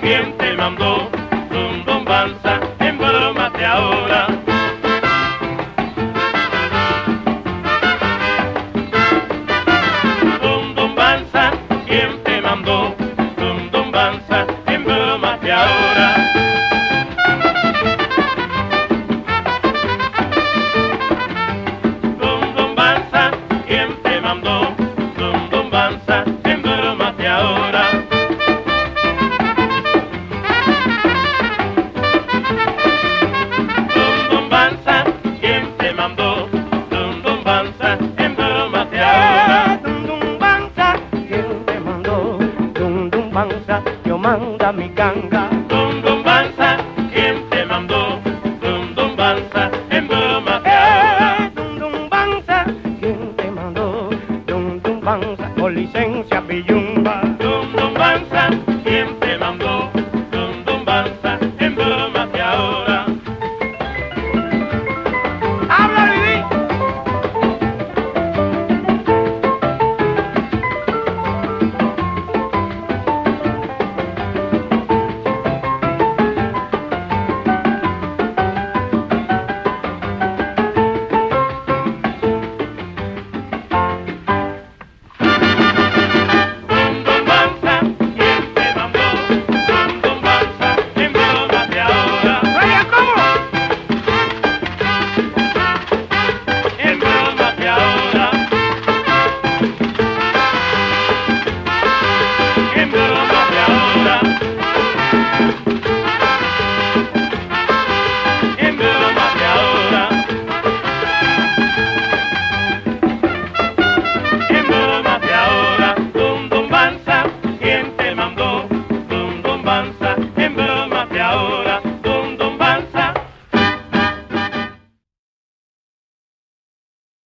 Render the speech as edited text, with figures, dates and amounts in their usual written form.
¿quién te mandó? Dum dum banza, embrómate ahora. Dum dum banza, ¿quién te mandó? Dum dum banza, embrómate ahora. Dum dum banza, ¿quién te mandó? Dum dum banza, embrómate ahora. Dum dum banza, ¿quién te mandó? Dum dum banza, embrómate ahora. Dum dum banza, ¿quién te mandó? Dum dum banza, yo manda mi ganga. Dum dum banza, ¿quién te mandó? Dum dum banza, embrómate ahora. Dum dum banza, ¿quién te mandó? Dum dum banza, con licencia pillumba. Dum dum banza, ¿quién te